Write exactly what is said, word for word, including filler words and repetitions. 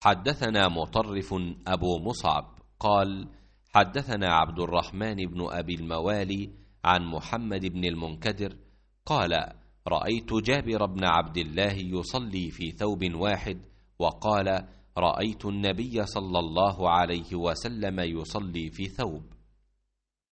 حدثنا مطرف أبو مصعب قال حدثنا عبد الرحمن بن أبي الموالي عن محمد بن المنكدر قال رأيت جابر بن عبد الله يصلي في ثوب واحد وقال رأيت النبي صلى الله عليه وسلم يصلي في ثوب.